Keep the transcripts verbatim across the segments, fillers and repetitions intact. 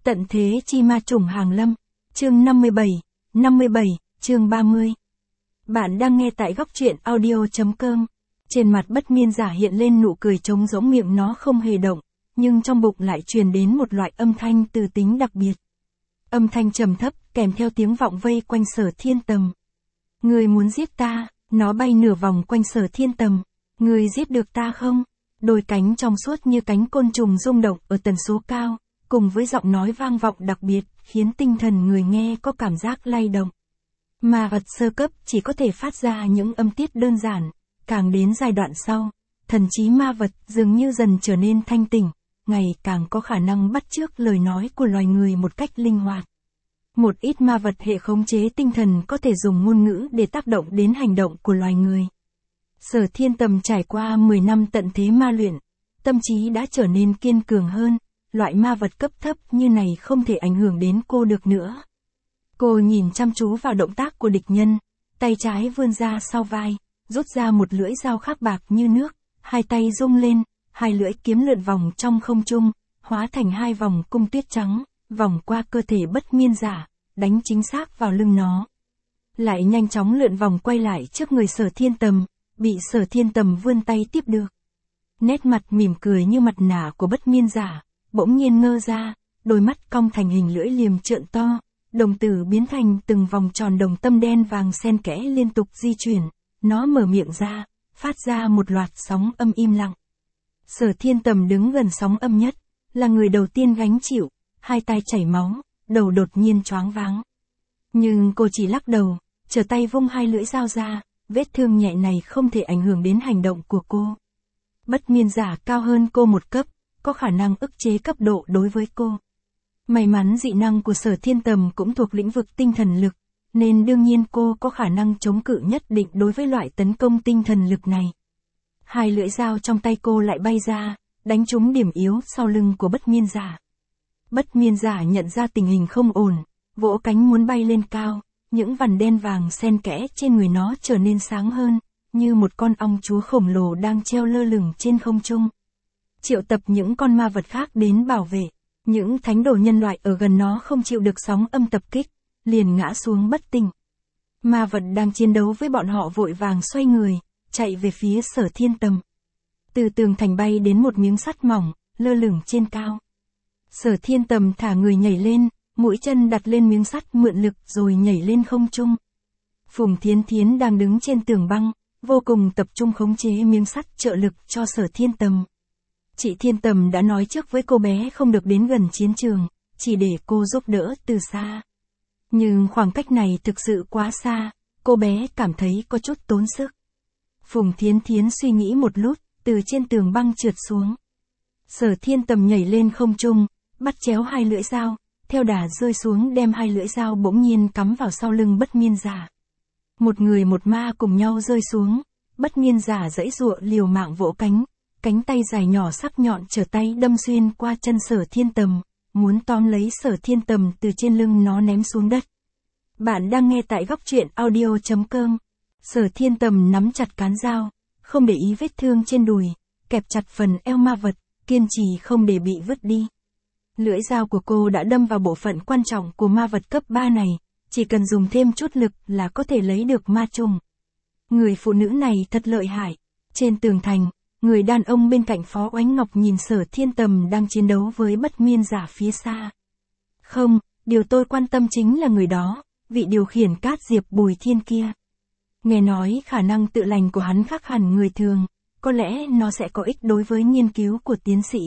Tận thế chi ma trùng hàng lâm. Chương năm mươi bảy, năm mươi bảy, chương ba mươi. Bạn đang nghe tại góc truyện audio.com. Trên mặt Bất Miên Giả hiện lên nụ cười trống rỗng, miệng nó không hề động, nhưng trong bụng lại truyền đến một loại âm thanh từ tính đặc biệt. Âm thanh trầm thấp, kèm theo tiếng vọng vây quanh Sở Thiên Tầm. Ngươi muốn giết ta? Nó bay nửa vòng quanh Sở Thiên Tầm. Ngươi giết được ta không? Đôi cánh trong suốt như cánh côn trùng rung động ở tần số cao, cùng với giọng nói vang vọng đặc biệt, khiến tinh thần người nghe có cảm giác lay động. Ma vật sơ cấp chỉ có thể phát ra những âm tiết đơn giản, càng đến giai đoạn sau, thần trí ma vật dường như dần trở nên thanh tỉnh, ngày càng có khả năng bắt chước lời nói của loài người một cách linh hoạt. Một ít ma vật hệ khống chế tinh thần có thể dùng ngôn ngữ để tác động đến hành động của loài người. Sở Thiên Tầm trải qua mười năm tận thế ma luyện, tâm trí đã trở nên kiên cường hơn, loại ma vật cấp thấp như này không thể ảnh hưởng đến cô được nữa. Cô nhìn chăm chú vào động tác của địch nhân, tay trái vươn ra sau vai, rút ra một lưỡi dao khắc bạc như nước, hai tay rung lên, hai lưỡi kiếm lượn vòng trong không trung, hóa thành hai vòng cung tuyết trắng, vòng qua cơ thể Bất Miên Giả, đánh chính xác vào lưng nó. Lại nhanh chóng lượn vòng quay lại trước người Sở Thiên Tầm, bị Sở Thiên Tầm vươn tay tiếp được. Nét mặt mỉm cười như mặt nạ của Bất Miên Giả bỗng nhiên ngơ ra, đôi mắt cong thành hình lưỡi liềm trợn to, đồng tử biến thành từng vòng tròn đồng tâm đen vàng xen kẽ liên tục di chuyển, nó mở miệng ra, phát ra một loạt sóng âm im lặng. Sở Thiên Tầm đứng gần sóng âm nhất, là người đầu tiên gánh chịu, hai tay chảy máu, đầu đột nhiên choáng váng. Nhưng cô chỉ lắc đầu, trở tay vung hai lưỡi dao ra, vết thương nhẹ này không thể ảnh hưởng đến hành động của cô. Bất Miên Giả cao hơn cô một cấp, có khả năng ức chế cấp độ đối với cô. May mắn dị năng của Sở Thiên Tầm cũng thuộc lĩnh vực tinh thần lực, nên đương nhiên cô có khả năng chống cự nhất định đối với loại tấn công tinh thần lực này. Hai lưỡi dao trong tay cô lại bay ra, đánh trúng điểm yếu sau lưng của Bất Miên Giả. Bất Miên Giả nhận ra tình hình không ổn, vỗ cánh muốn bay lên cao, những vằn đen vàng xen kẽ trên người nó trở nên sáng hơn, như một con ong chúa khổng lồ đang treo lơ lửng trên không trung. Triệu tập những con ma vật khác đến bảo vệ, những thánh đồ nhân loại ở gần nó không chịu được sóng âm tập kích, liền ngã xuống bất tỉnh. Ma vật đang chiến đấu với bọn họ vội vàng xoay người, chạy về phía Sở Thiên Tầm. Từ tường thành bay đến một miếng sắt mỏng, lơ lửng trên cao. Sở Thiên Tầm thả người nhảy lên, mũi chân đặt lên miếng sắt mượn lực rồi nhảy lên không trung. Phùng Thiến Thiến đang đứng trên tường băng, vô cùng tập trung khống chế miếng sắt trợ lực cho Sở Thiên Tầm. Chị Thiên Tầm đã nói trước với cô bé không được đến gần chiến trường, chỉ để cô giúp đỡ từ xa. Nhưng khoảng cách này thực sự quá xa, cô bé cảm thấy có chút tốn sức. Phùng Thiến Thiến suy nghĩ một lúc, từ trên tường băng trượt xuống. Sở Thiên Tầm nhảy lên không trung, bắt chéo hai lưỡi dao, theo đà rơi xuống đem hai lưỡi dao bỗng nhiên cắm vào sau lưng Bất Miên Giả. Một người một ma cùng nhau rơi xuống, Bất Miên Giả giãy giụa liều mạng vỗ cánh, cánh tay dài nhỏ sắc nhọn trở tay đâm xuyên qua chân Sở Thiên Tầm, muốn tóm lấy Sở Thiên Tầm từ trên lưng nó ném xuống đất. Bạn đang nghe tại góc truyện audio.com. Sở Thiên Tầm nắm chặt cán dao, không để ý vết thương trên đùi, kẹp chặt phần eo ma vật, kiên trì không để bị vứt đi. Lưỡi dao của cô đã đâm vào bộ phận quan trọng của ma vật cấp ba này, chỉ cần dùng thêm chút lực là có thể lấy được ma trùng. Người phụ nữ này thật lợi hại. Trên tường thành, người đàn ông bên cạnh Phó Oánh Ngọc nhìn Sở Thiên Tầm đang chiến đấu với Bất Miên Giả phía xa. Không, điều tôi quan tâm chính là người đó, vị điều khiển cát diệp Bùi Thiên kia. Nghe nói khả năng tự lành của hắn khác hẳn người thường, có lẽ nó sẽ có ích đối với nghiên cứu của tiến sĩ.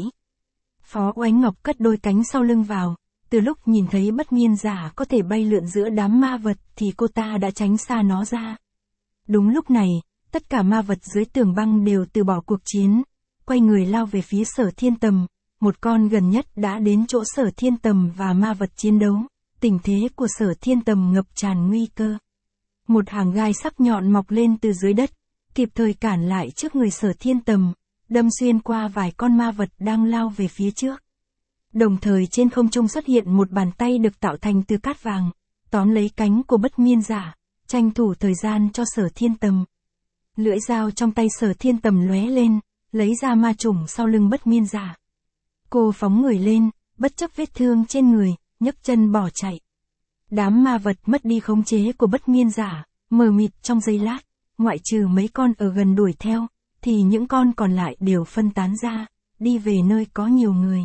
Phó Oánh Ngọc cất đôi cánh sau lưng vào, từ lúc nhìn thấy Bất Miên Giả có thể bay lượn giữa đám ma vật thì cô ta đã tránh xa nó ra. Đúng lúc này, tất cả ma vật dưới tường băng đều từ bỏ cuộc chiến, quay người lao về phía Sở Thiên Tầm, một con gần nhất đã đến chỗ Sở Thiên Tầm và ma vật chiến đấu, tình thế của Sở Thiên Tầm ngập tràn nguy cơ. Một hàng gai sắc nhọn mọc lên từ dưới đất, kịp thời cản lại trước người Sở Thiên Tầm, đâm xuyên qua vài con ma vật đang lao về phía trước. Đồng thời trên không trung xuất hiện một bàn tay được tạo thành từ cát vàng, tóm lấy cánh của Bất Miên Giả, tranh thủ thời gian cho Sở Thiên Tầm. Lưỡi dao trong tay Sở Thiên Tầm lóe lên, lấy ra ma trùng sau lưng Bất Miên Giả. Cô phóng người lên, bất chấp vết thương trên người, nhấc chân bỏ chạy. Đám ma vật mất đi khống chế của Bất Miên Giả, mờ mịt trong giây lát, ngoại trừ mấy con ở gần đuổi theo, thì những con còn lại đều phân tán ra, đi về nơi có nhiều người.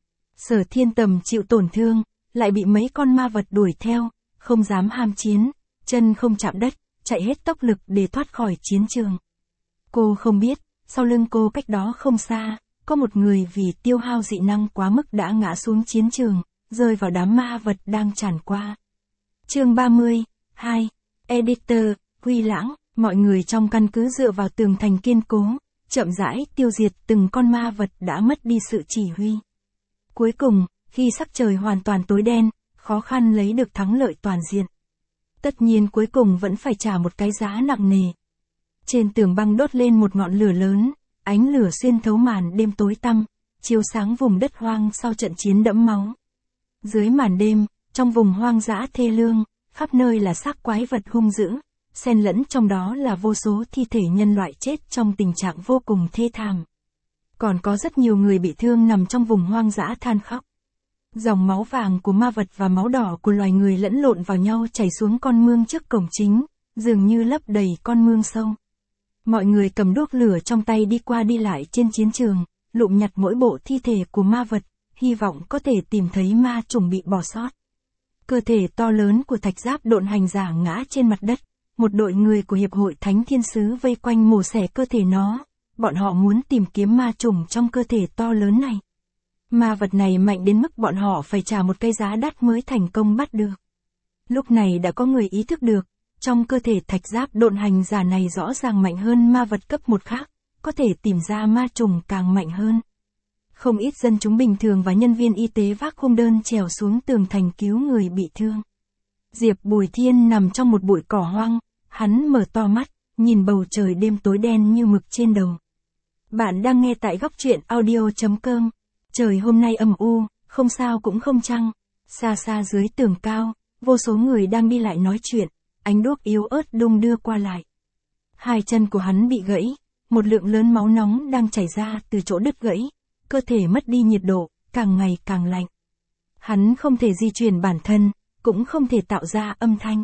Sở Thiên Tầm chịu tổn thương, lại bị mấy con ma vật đuổi theo, không dám ham chiến, chân không chạm đất, chạy hết tốc lực để thoát khỏi chiến trường. Cô không biết, sau lưng cô cách đó không xa, có một người vì tiêu hao dị năng quá mức đã ngã xuống chiến trường, rơi vào đám ma vật đang tràn qua. Chương ba mươi, hai. Editor, Huy Lãng, mọi người trong căn cứ dựa vào tường thành kiên cố, chậm rãi tiêu diệt từng con ma vật đã mất đi sự chỉ huy. Cuối cùng, khi sắc trời hoàn toàn tối đen, khó khăn lấy được thắng lợi toàn diện. Tất nhiên cuối cùng vẫn phải trả một cái giá nặng nề. Trên tường băng đốt lên một ngọn lửa lớn, ánh lửa xuyên thấu màn đêm tối tăm, chiếu sáng vùng đất hoang sau trận chiến đẫm máu. Dưới màn đêm, trong vùng hoang dã thê lương, khắp nơi là xác quái vật hung dữ, xen lẫn trong đó là vô số thi thể nhân loại chết trong tình trạng vô cùng thê thảm. Còn có rất nhiều người bị thương nằm trong vùng hoang dã than khóc. Dòng máu vàng của ma vật và máu đỏ của loài người lẫn lộn vào nhau chảy xuống con mương trước cổng chính, dường như lấp đầy con mương sâu. Mọi người cầm đuốc lửa trong tay đi qua đi lại trên chiến trường, lụm nhặt mỗi bộ thi thể của ma vật, hy vọng có thể tìm thấy ma trùng bị bỏ sót. Cơ thể to lớn của thạch giáp độn hành giả ngã trên mặt đất, một đội người của Hiệp hội Thánh Thiên Sứ vây quanh mổ xẻ cơ thể nó, bọn họ muốn tìm kiếm ma trùng trong cơ thể to lớn này. Ma vật này mạnh đến mức bọn họ phải trả một cái giá đắt mới thành công bắt được. Lúc này đã có người ý thức được, trong cơ thể thạch giáp độn hành giả này rõ ràng mạnh hơn ma vật cấp một khác, có thể tìm ra ma trùng càng mạnh hơn. Không ít dân chúng bình thường và nhân viên y tế vác khung đơn trèo xuống tường thành cứu người bị thương. Diệp Bùi Thiên nằm trong một bụi cỏ hoang, hắn mở to mắt, nhìn bầu trời đêm tối đen như mực trên đầu. Bạn đang nghe tại góc truyện audio chấm com. Trời hôm nay âm u, không sao cũng không trăng. Xa xa dưới tường cao, vô số người đang đi lại nói chuyện, ánh đuốc yếu ớt đung đưa qua lại. Hai chân của hắn bị gãy, một lượng lớn máu nóng đang chảy ra từ chỗ đứt gãy, cơ thể mất đi nhiệt độ, càng ngày càng lạnh. Hắn không thể di chuyển bản thân, cũng không thể tạo ra âm thanh.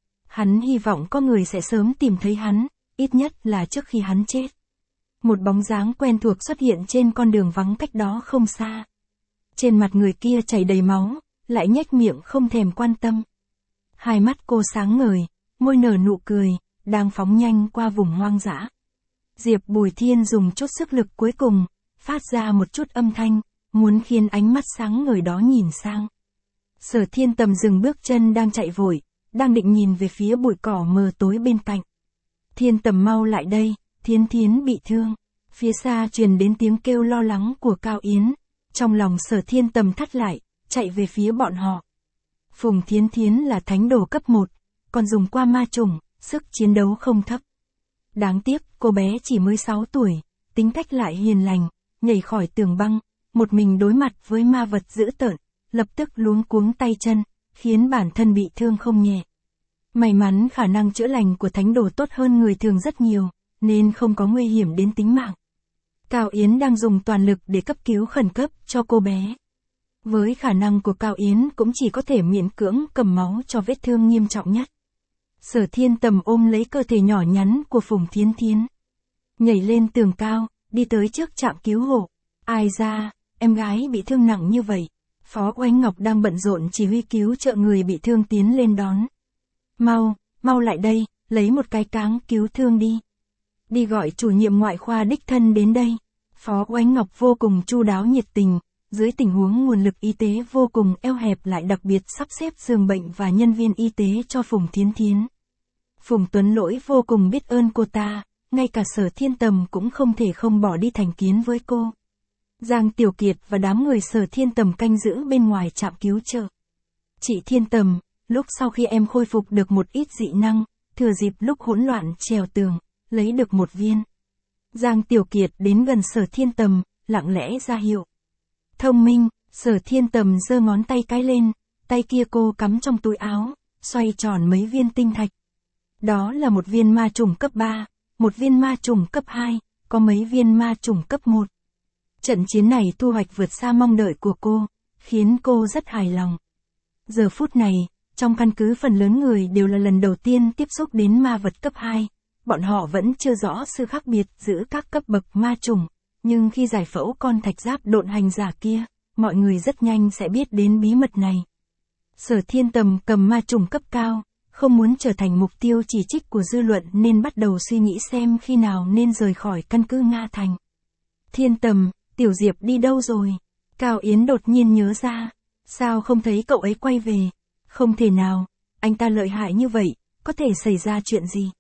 Hắn hy vọng có người sẽ sớm tìm thấy hắn, ít nhất là trước khi hắn chết. Một bóng dáng quen thuộc xuất hiện trên con đường vắng cách đó không xa. Trên mặt người kia chảy đầy máu, lại nhếch miệng không thèm quan tâm. Hai mắt cô sáng ngời, môi nở nụ cười, đang phóng nhanh qua vùng hoang dã. Diệp Bùi Thiên dùng chút sức lực cuối cùng, phát ra một chút âm thanh, muốn khiến ánh mắt sáng ngời đó nhìn sang. Sở Thiên Tầm dừng bước chân đang chạy vội, đang định nhìn về phía bụi cỏ mờ tối bên cạnh. Thiên Tầm mau lại đây, Thiến Thiến bị thương. Phía xa truyền đến tiếng kêu lo lắng của Cao Yến. Trong lòng Sở Thiên Tầm thắt lại, chạy về phía bọn họ. Phùng Thiến Thiến là thánh đồ cấp một, còn dùng qua ma trùng, sức chiến đấu không thấp. Đáng tiếc, cô bé chỉ mới sáu tuổi, tính cách lại hiền lành, nhảy khỏi tường băng, một mình đối mặt với ma vật dữ tợn, lập tức luống cuống tay chân, khiến bản thân bị thương không nhẹ. May mắn khả năng chữa lành của thánh đồ tốt hơn người thường rất nhiều, nên không có nguy hiểm đến tính mạng. Cao Yến đang dùng toàn lực để cấp cứu khẩn cấp cho cô bé. Với khả năng của Cao Yến cũng chỉ có thể miễn cưỡng cầm máu cho vết thương nghiêm trọng nhất. Sở Thiên Tầm ôm lấy cơ thể nhỏ nhắn của Phùng Thiến Thiến. Nhảy lên tường cao, đi tới trước trạm cứu hộ. Ai ra, em gái bị thương nặng như vậy. Phó Oanh Ngọc đang bận rộn chỉ huy cứu trợ người bị thương tiến lên đón. Mau, mau lại đây, lấy một cái cáng cứu thương đi. Đi gọi chủ nhiệm ngoại khoa đích thân đến đây. Phó Oanh Ngọc vô cùng chu đáo nhiệt tình, dưới tình huống nguồn lực y tế vô cùng eo hẹp lại đặc biệt sắp xếp giường bệnh và nhân viên y tế cho Phùng Thiến Thiến. Phùng Tuấn Lỗi vô cùng biết ơn cô ta, ngay cả Sở Thiên Tầm cũng không thể không bỏ đi thành kiến với cô. Giang Tiểu Kiệt và đám người Sở Thiên Tầm canh giữ bên ngoài trạm cứu trợ. Chị Thiên Tầm, lúc sau khi em khôi phục được một ít dị năng, thừa dịp lúc hỗn loạn trèo tường, lấy được một viên. Giang Tiểu Kiệt đến gần Sở Thiên Tầm, lặng lẽ ra hiệu. Thông minh, Sở Thiên Tầm giơ ngón tay cái lên, tay kia cô cắm trong túi áo, xoay tròn mấy viên tinh thạch. Đó là một viên ma trùng cấp ba, một viên ma trùng cấp hai, có mấy viên ma trùng cấp một. Trận chiến này thu hoạch vượt xa mong đợi của cô, khiến cô rất hài lòng. Giờ phút này, trong căn cứ phần lớn người đều là lần đầu tiên tiếp xúc đến ma vật cấp hai, bọn họ vẫn chưa rõ sự khác biệt giữa các cấp bậc ma chủng, nhưng khi giải phẫu con thạch giáp độn hành giả kia, mọi người rất nhanh sẽ biết đến bí mật này. Sở Thiên Tầm cầm ma chủng cấp cao, không muốn trở thành mục tiêu chỉ trích của dư luận nên bắt đầu suy nghĩ xem khi nào nên rời khỏi căn cứ Nga Thành. Thiên Tầm, Tiểu Diệp đi đâu rồi? Cao Yến đột nhiên nhớ ra, sao không thấy cậu ấy quay về? Không thể nào, anh ta lợi hại như vậy, có thể xảy ra chuyện gì?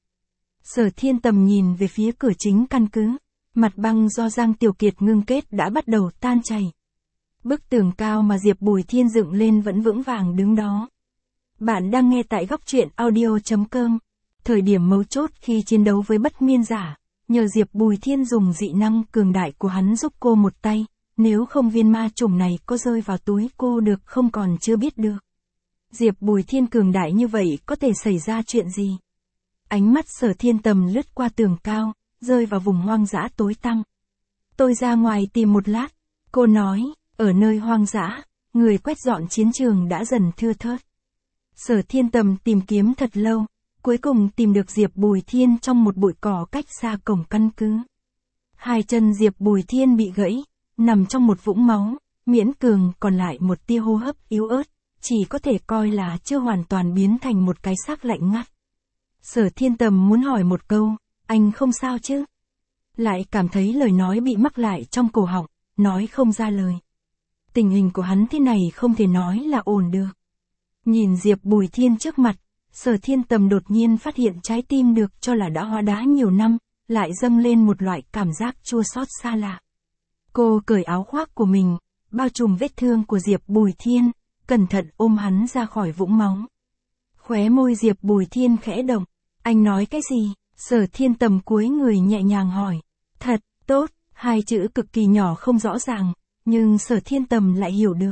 Sở Thiên Tầm nhìn về phía cửa chính căn cứ, mặt băng do Giang Tiểu Kiệt ngưng kết đã bắt đầu tan chảy. Bức tường cao mà Diệp Bùi Thiên dựng lên vẫn vững vàng đứng đó. Bạn đang nghe tại góc truyện audio chấm com. Thời điểm mấu chốt khi chiến đấu với Bất Miên Giả, nhờ Diệp Bùi Thiên dùng dị năng cường đại của hắn giúp cô một tay, nếu không viên ma chủng này có rơi vào túi cô được không còn chưa biết được. Diệp Bùi Thiên cường đại như vậy có thể xảy ra chuyện gì? Ánh mắt Sở Thiên Tầm lướt qua tường cao, rơi vào vùng hoang dã tối tăm. Tôi ra ngoài tìm một lát, cô nói, ở nơi hoang dã, người quét dọn chiến trường đã dần thưa thớt. Sở Thiên Tầm tìm kiếm thật lâu, cuối cùng tìm được Diệp Bùi Thiên trong một bụi cỏ cách xa cổng căn cứ. Hai chân Diệp Bùi Thiên bị gãy, nằm trong một vũng máu, miễn cường còn lại một tia hô hấp yếu ớt, chỉ có thể coi là chưa hoàn toàn biến thành một cái xác lạnh ngắt. Sở Thiên Tầm muốn hỏi một câu, anh không sao chứ? Lại cảm thấy lời nói bị mắc lại trong cổ họng, nói không ra lời. Tình hình của hắn thế này không thể nói là ổn được. Nhìn Diệp Bùi Thiên trước mặt, Sở Thiên Tầm đột nhiên phát hiện trái tim được cho là đã hóa đá nhiều năm, lại dâng lên một loại cảm giác chua xót xa lạ. Cô cởi áo khoác của mình, bao trùm vết thương của Diệp Bùi Thiên, cẩn thận ôm hắn ra khỏi vũng máu. Khóe môi Diệp Bùi Thiên khẽ động, anh nói cái gì? Sở Thiên Tầm cúi người nhẹ nhàng hỏi. Thật, tốt, hai chữ cực kỳ nhỏ không rõ ràng, nhưng Sở Thiên Tầm lại hiểu được.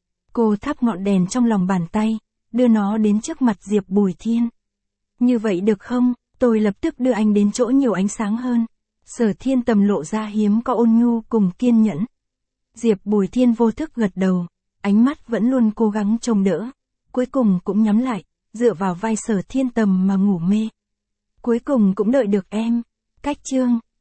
Cô thắp ngọn đèn trong lòng bàn tay, đưa nó đến trước mặt Diệp Bùi Thiên. Như vậy được không, tôi lập tức đưa anh đến chỗ nhiều ánh sáng hơn. Sở Thiên Tầm lộ ra hiếm có ôn nhu cùng kiên nhẫn. Diệp Bùi Thiên vô thức gật đầu, ánh mắt vẫn luôn cố gắng trông đỡ, cuối cùng cũng nhắm lại, dựa vào vai Sở Thiên Tầm mà ngủ mê. Cuối cùng cũng đợi được em. Cách chương